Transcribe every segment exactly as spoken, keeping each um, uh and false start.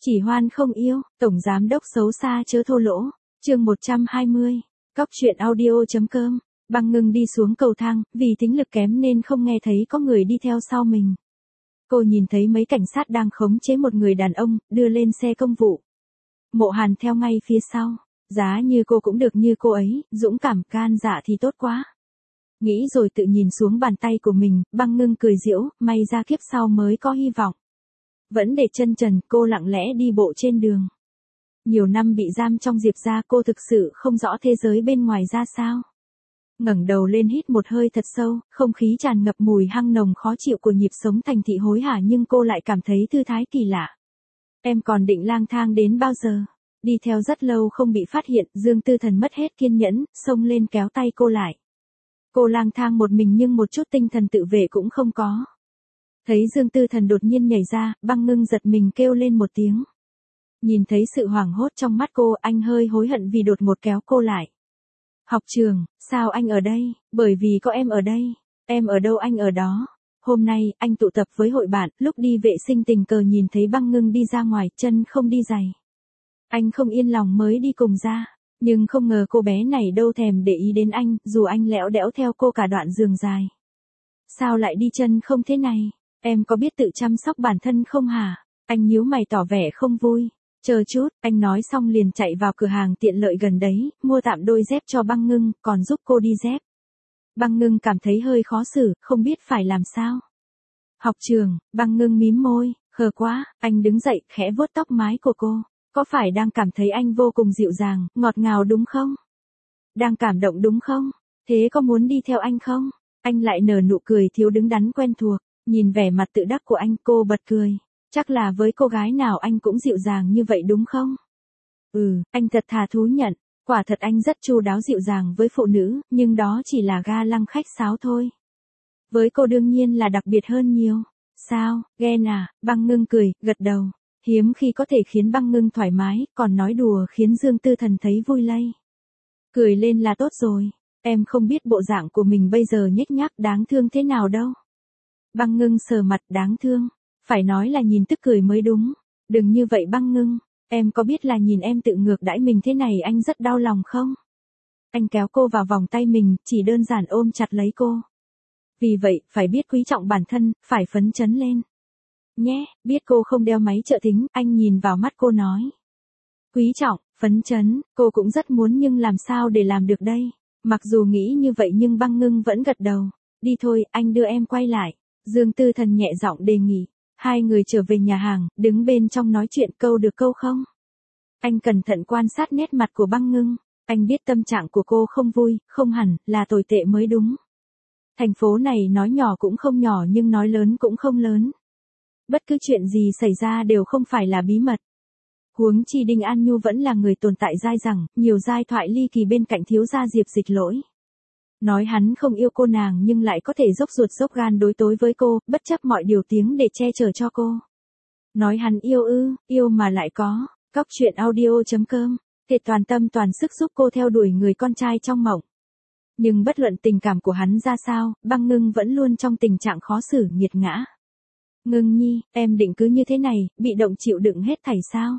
Chỉ hoan không yêu, tổng giám đốc xấu xa chớ thô lỗ. Chương một trăm hai mươi. Cóc truyện audio.com. Băng Ngưng đi xuống cầu thang, vì tính lực kém nên không nghe thấy có người đi theo sau mình. Cô nhìn thấy mấy cảnh sát đang khống chế một người đàn ông, đưa lên xe công vụ. Mộ Hàn theo ngay phía sau. Giá như cô cũng được như cô ấy, dũng cảm can dạ thì tốt quá. Nghĩ rồi tự nhìn xuống bàn tay của mình, Băng Ngưng cười giễu, may ra kiếp sau mới có hy vọng. Vẫn để chân trần, cô lặng lẽ đi bộ trên đường. Nhiều năm bị giam trong Diệp gia, cô thực sự không rõ thế giới bên ngoài ra sao. Ngẩng đầu lên hít một hơi thật sâu, không khí tràn ngập mùi hăng nồng khó chịu của nhịp sống thành thị hối hả, nhưng cô lại cảm thấy thư thái kỳ lạ. Em còn định lang thang đến bao giờ? Đi theo rất lâu không bị phát hiện, Dương Tư Thần mất hết kiên nhẫn, xông lên kéo tay cô lại. Cô lang thang một mình nhưng một chút tinh thần tự vệ cũng không có. Thấy Dương Tư Thần đột nhiên nhảy ra, Băng Ngưng giật mình kêu lên một tiếng. Nhìn thấy sự hoảng hốt trong mắt cô, anh hơi hối hận vì đột ngột kéo cô lại. Học trường, sao anh ở đây? Bởi vì có em ở đây. Em ở đâu anh ở đó. Hôm nay, anh tụ tập với hội bạn, lúc đi vệ sinh tình cờ nhìn thấy Băng Ngưng đi ra ngoài, chân không đi giày. Anh không yên lòng mới đi cùng ra. Nhưng không ngờ cô bé này đâu thèm để ý đến anh, dù anh lẽo đẽo theo cô cả đoạn giường dài. Sao lại đi chân không thế này? Em có biết tự chăm sóc bản thân không hả? Anh nhíu mày tỏ vẻ không vui. Chờ chút, anh nói xong liền chạy vào cửa hàng tiện lợi gần đấy, mua tạm đôi dép cho Băng Ngưng, còn giúp cô đi dép. Băng Ngưng cảm thấy hơi khó xử, không biết phải làm sao. Học trường, Băng Ngưng mím môi, khờ quá, anh đứng dậy, khẽ vuốt tóc mái của cô. Có phải đang cảm thấy anh vô cùng dịu dàng, ngọt ngào đúng không? Đang cảm động đúng không? Thế có muốn đi theo anh không? Anh lại nở nụ cười thiếu đứng đắn quen thuộc, nhìn vẻ mặt tự đắc của anh, cô bật cười. Chắc là với cô gái nào anh cũng dịu dàng như vậy đúng không? Ừ, anh thật thà thú nhận, quả thật anh rất chu đáo dịu dàng với phụ nữ, nhưng đó chỉ là ga lăng khách sáo thôi. Với cô đương nhiên là đặc biệt hơn nhiều. Sao, ghen à? Băng Ngưng cười, gật đầu. Hiếm khi có thể khiến Băng Ngưng thoải mái, còn nói đùa khiến Dương Tư Thần thấy vui lây. Cười lên là tốt rồi, em không biết bộ dạng của mình bây giờ nhếch nhác đáng thương thế nào đâu. Băng Ngưng sờ mặt, đáng thương. Phải nói là nhìn tức cười mới đúng. Đừng như vậy Băng Ngưng, em có biết là nhìn em tự ngược đãi mình thế này anh rất đau lòng không? Anh kéo cô vào vòng tay mình, chỉ đơn giản ôm chặt lấy cô. Vì vậy, phải biết quý trọng bản thân, phải phấn chấn lên. Nhé, biết cô không đeo máy trợ thính, anh nhìn vào mắt cô nói. Quý trọng, phấn chấn, cô cũng rất muốn nhưng làm sao để làm được đây? Mặc dù nghĩ như vậy nhưng Băng Ngưng vẫn gật đầu. Đi thôi, anh đưa em quay lại. Dương Tư Thần nhẹ giọng đề nghị. Hai người trở về nhà hàng, đứng bên trong nói chuyện câu được câu không. Anh cẩn thận quan sát nét mặt của Băng Ngưng. Anh biết tâm trạng của cô không vui, không hẳn, là tồi tệ mới đúng. Thành phố này nói nhỏ cũng không nhỏ nhưng nói lớn cũng không lớn. Bất cứ chuyện gì xảy ra đều không phải là bí mật. Huống chi Đinh An Nhu vẫn là người tồn tại dai dẳng, nhiều giai thoại ly kỳ bên cạnh thiếu gia Diệp Dịch Lỗi. Nói hắn không yêu cô nàng nhưng lại có thể dốc ruột dốc gan đối tối với cô, bất chấp mọi điều tiếng để che chở cho cô. Nói hắn yêu ư, yêu mà lại có, cóc truyện audio.com, thể toàn tâm toàn sức giúp cô theo đuổi người con trai trong mộng. Nhưng bất luận tình cảm của hắn ra sao, Băng Ngưng vẫn luôn trong tình trạng khó xử, nghiệt ngã. Ngưng nhi, em định cứ như thế này, bị động chịu đựng hết thảy sao?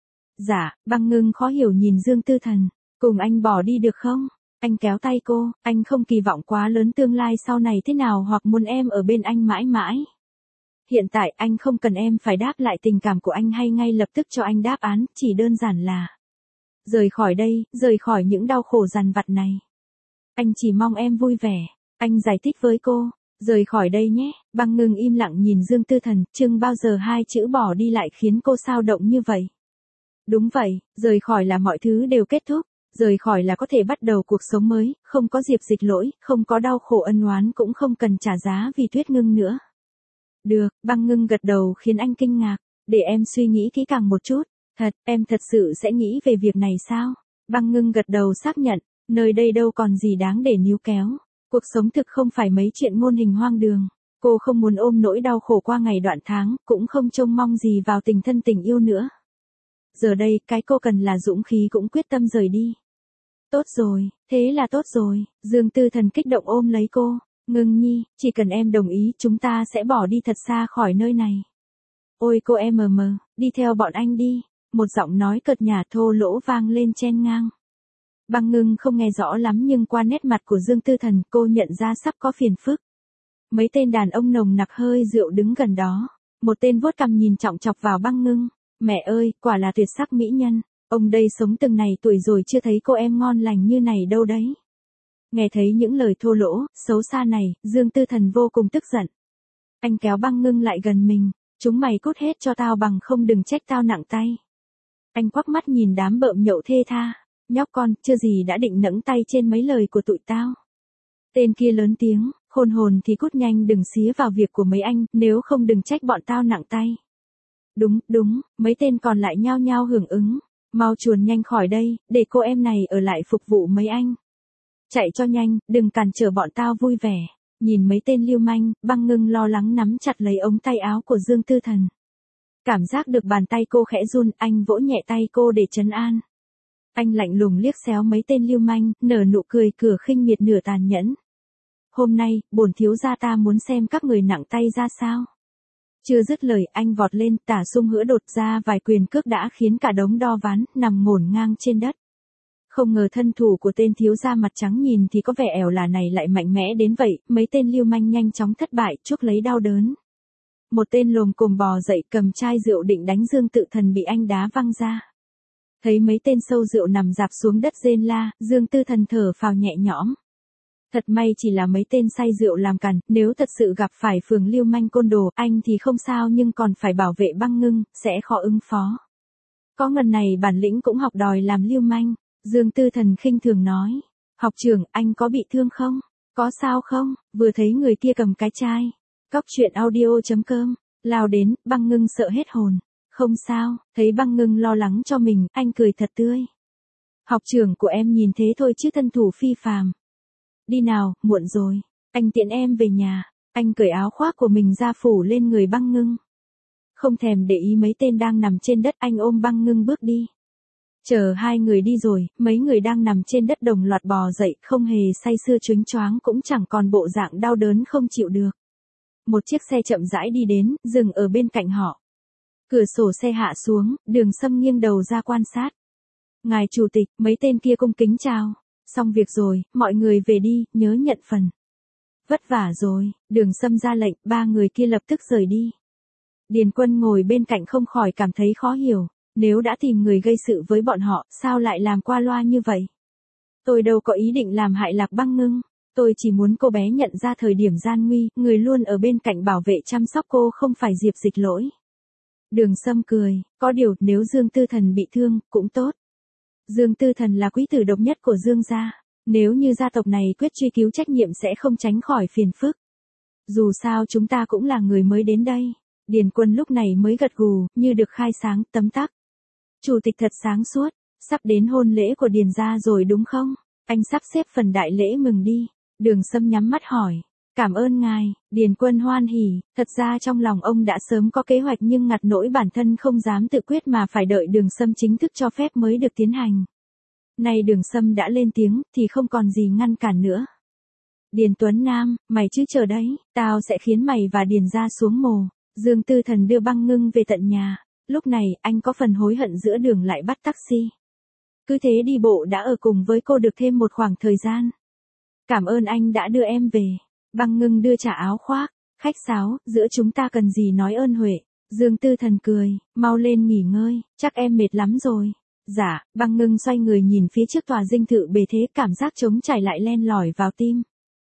Dạ, Băng Ngưng khó hiểu nhìn Dương Tư Thần, cùng anh bỏ đi được không? Anh kéo tay cô, anh không kỳ vọng quá lớn tương lai sau này thế nào hoặc muốn em ở bên anh mãi mãi. Hiện tại anh không cần em phải đáp lại tình cảm của anh hay ngay lập tức cho anh đáp án, chỉ đơn giản là rời khỏi đây, rời khỏi những đau khổ dằn vặt này. Anh chỉ mong em vui vẻ, anh giải thích với cô, rời khỏi đây nhé. Băng Ngưng im lặng nhìn Dương Tư Thần, chừng bao giờ hai chữ bỏ đi lại khiến cô xao động như vậy. Đúng vậy, rời khỏi là mọi thứ đều kết thúc. Rời khỏi là có thể bắt đầu cuộc sống mới, không có Diệp Dịch Lỗi, không có đau khổ ân oán cũng không cần trả giá vì Tuyết Ngưng nữa. Được, Băng Ngưng gật đầu khiến anh kinh ngạc, để em suy nghĩ kỹ càng một chút. Thật, em thật sự sẽ nghĩ về việc này sao? Băng Ngưng gật đầu xác nhận, nơi đây đâu còn gì đáng để níu kéo. Cuộc sống thực không phải mấy chuyện ngôn hình hoang đường. Cô không muốn ôm nỗi đau khổ qua ngày đoạn tháng, cũng không trông mong gì vào tình thân tình yêu nữa. Giờ đây, cái cô cần là dũng khí cũng quyết tâm rời đi. Tốt rồi, thế là tốt rồi, Dương Tư Thần kích động ôm lấy cô. Ngưng nhi, chỉ cần em đồng ý chúng ta sẽ bỏ đi thật xa khỏi nơi này. Ôi cô em mờ mờ, đi theo bọn anh đi. Một giọng nói cợt nhả thô lỗ vang lên chen ngang. Băng Ngưng không nghe rõ lắm nhưng qua nét mặt của Dương Tư Thần cô nhận ra sắp có phiền phức. Mấy tên đàn ông nồng nặc hơi rượu đứng gần đó. Một tên vuốt cằm nhìn trọng chọc vào Băng Ngưng. Mẹ ơi, quả là tuyệt sắc mỹ nhân. Ông đây sống từng này tuổi rồi chưa thấy cô em ngon lành như này đâu đấy. Nghe thấy những lời thô lỗ, xấu xa này, Dương Tư Thần vô cùng tức giận. Anh kéo Băng Ngưng lại gần mình. Chúng mày cút hết cho tao bằng không đừng trách tao nặng tay. Anh quắc mắt nhìn đám bợm nhậu thê tha. Nhóc con, chưa gì đã định nẫng tay trên mấy lời của tụi tao. Tên kia lớn tiếng, khôn hồn thì cút nhanh đừng xía vào việc của mấy anh, nếu không đừng trách bọn tao nặng tay. Đúng, đúng, mấy tên còn lại nhao nhao hưởng ứng. Mau chuồn nhanh khỏi đây, để cô em này ở lại phục vụ mấy anh. Chạy cho nhanh, đừng cản trở bọn tao vui vẻ. Nhìn mấy tên lưu manh, Băng Ngưng lo lắng nắm chặt lấy ống tay áo của Dương Tư Thần. Cảm giác được bàn tay cô khẽ run, anh vỗ nhẹ tay cô để trấn an. Anh lạnh lùng liếc xéo mấy tên lưu manh, nở nụ cười cửa khinh miệt nửa tàn nhẫn. Hôm nay, bổn thiếu gia ta muốn xem các người nặng tay ra sao. Chưa dứt lời, anh vọt lên, Tả Sung Hữu đột ra vài quyền cước đã khiến cả đống đo ván nằm ngổn ngang trên đất. Không ngờ thân thủ của tên thiếu gia mặt trắng nhìn thì có vẻ ẻo là này lại mạnh mẽ đến vậy, mấy tên lưu manh nhanh chóng thất bại, chuốc lấy đau đớn. Một tên lồm cồm bò dậy cầm chai rượu định đánh Dương Tự Thần bị anh đá văng ra. Thấy mấy tên sâu rượu nằm rạp xuống đất rên la, Dương Tư Thần thở phào nhẹ nhõm. Thật may chỉ là mấy tên say rượu làm càn, nếu thật sự gặp phải phường lưu manh côn đồ, anh thì không sao nhưng còn phải bảo vệ Băng Ngưng, sẽ khó ứng phó. Có ngần này bản lĩnh cũng học đòi làm lưu manh, Dương Tư Thần khinh thường nói. Học trưởng, anh có bị thương không? Có sao không? Vừa thấy người kia cầm cái chai. Cóc truyện audio chấm com, lao đến, Băng Ngưng sợ hết hồn. Không sao, thấy Băng Ngưng lo lắng cho mình, anh cười thật tươi. Học trưởng của em nhìn thế thôi chứ thân thủ phi phàm. Đi nào, muộn rồi, anh tiện em về nhà. Anh cởi áo khoác của mình ra phủ lên người Băng Ngưng. Không thèm để ý mấy tên đang nằm trên đất, anh ôm Băng Ngưng bước đi. Chờ hai người đi rồi, mấy người đang nằm trên đất đồng loạt bò dậy, không hề say sưa choáng choáng cũng chẳng còn bộ dạng đau đớn không chịu được. Một chiếc xe chậm rãi đi đến, dừng ở bên cạnh họ. Cửa sổ xe hạ xuống, Đường Sâm nghiêng đầu ra quan sát. Ngài chủ tịch, mấy tên kia cung kính chào. Xong việc rồi, mọi người về đi, nhớ nhận phần. Vất vả rồi, Đường Sâm ra lệnh, ba người kia lập tức rời đi. Điền Quân ngồi bên cạnh không khỏi cảm thấy khó hiểu. Nếu đã tìm người gây sự với bọn họ, sao lại làm qua loa như vậy? Tôi đâu có ý định làm hại Lạc Băng Ngưng. Tôi chỉ muốn cô bé nhận ra thời điểm gian nguy, người luôn ở bên cạnh bảo vệ chăm sóc cô không phải Diệp Dịch Lỗi. Đường Sâm cười, có điều nếu Dương Tư Thần bị thương, cũng tốt. Dương Tư Thần là quý tử độc nhất của Dương gia. Nếu như gia tộc này quyết truy cứu trách nhiệm sẽ không tránh khỏi phiền phức. Dù sao chúng ta cũng là người mới đến đây. Điền Quân lúc này mới gật gù, như được khai sáng, tấm tắc. Chủ tịch thật sáng suốt, sắp đến hôn lễ của Điền gia rồi đúng không? Anh sắp xếp phần đại lễ mừng đi. Đường Sâm nhắm mắt hỏi. Cảm ơn ngài, Điền Quân hoan hỉ, thật ra trong lòng ông đã sớm có kế hoạch nhưng ngặt nỗi bản thân không dám tự quyết mà phải đợi Đường Sâm chính thức cho phép mới được tiến hành. Nay Đường Sâm đã lên tiếng, thì không còn gì ngăn cản nữa. Điền Tuấn Nam, mày chứ chờ đấy, tao sẽ khiến mày và Điền gia xuống mồ. Dương Tư Thần đưa Băng Ngưng về tận nhà, lúc này anh có phần hối hận giữa đường lại bắt taxi. Cứ thế đi bộ đã ở cùng với cô được thêm một khoảng thời gian. Cảm ơn anh đã đưa em về. Băng Ngưng đưa trả áo khoác, khách sáo, giữa chúng ta cần gì nói ơn huệ. Dương Tư Thần cười, mau lên nghỉ ngơi, chắc em mệt lắm rồi. Dạ, Băng Ngưng xoay người nhìn phía trước tòa dinh thự bề thế, cảm giác trống trải lại len lỏi vào tim.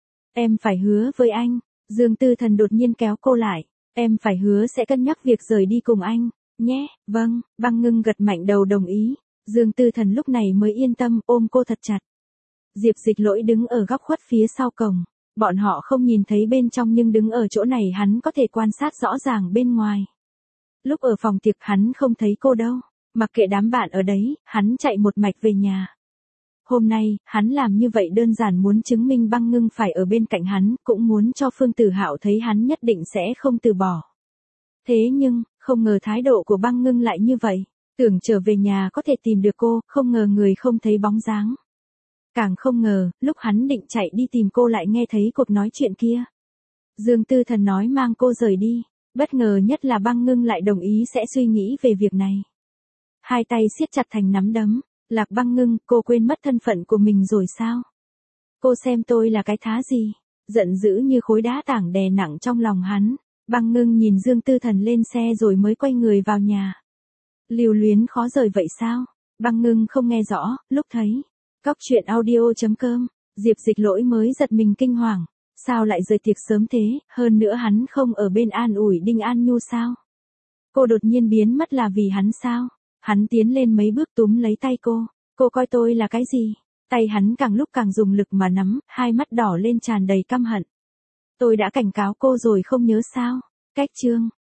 Em phải hứa với anh. Dương Tư Thần đột nhiên kéo cô lại. Em phải hứa sẽ cân nhắc việc rời đi cùng anh, nhé. Vâng, Băng Ngưng gật mạnh đầu đồng ý. Dương Tư Thần lúc này mới yên tâm ôm cô thật chặt. Diệp Dịch Lỗi đứng ở góc khuất phía sau cổng. Bọn họ không nhìn thấy bên trong nhưng đứng ở chỗ này hắn có thể quan sát rõ ràng bên ngoài. Lúc ở phòng tiệc hắn không thấy cô đâu. Mặc kệ đám bạn ở đấy, hắn chạy một mạch về nhà. Hôm nay, hắn làm như vậy đơn giản muốn chứng minh Băng Ngưng phải ở bên cạnh hắn, cũng muốn cho Phương Tử Hạo thấy hắn nhất định sẽ không từ bỏ. Thế nhưng, không ngờ thái độ của Băng Ngưng lại như vậy. Tưởng trở về nhà có thể tìm được cô, không ngờ người không thấy bóng dáng. Càng không ngờ, lúc hắn định chạy đi tìm cô lại nghe thấy cuộc nói chuyện kia. Dương Tư Thần nói mang cô rời đi. Bất ngờ nhất là băng ngưng lại đồng ý sẽ suy nghĩ về việc này. Hai tay siết chặt thành nắm đấm. Lạc Băng Ngưng, cô quên mất thân phận của mình rồi sao? Cô xem tôi là cái thá gì? Giận dữ như khối đá tảng đè nặng trong lòng hắn. Băng Ngưng nhìn Dương Tư Thần lên xe rồi mới quay người vào nhà. Lưu Luyến khó rời vậy sao? Băng Ngưng không nghe rõ, lúc thấy. Cóc truyện audio chấm com, Diệp Dịch Lỗi mới giật mình kinh hoàng. Sao lại rời tiệc sớm thế, hơn nữa hắn không ở bên an ủi Đinh An Nhu sao? Cô đột nhiên biến mất là vì hắn sao? Hắn tiến lên mấy bước túm lấy tay cô. Cô coi tôi là cái gì? Tay hắn càng lúc càng dùng lực mà nắm, hai mắt đỏ lên tràn đầy căm hận. Tôi đã cảnh cáo cô rồi không nhớ sao? Cách chương.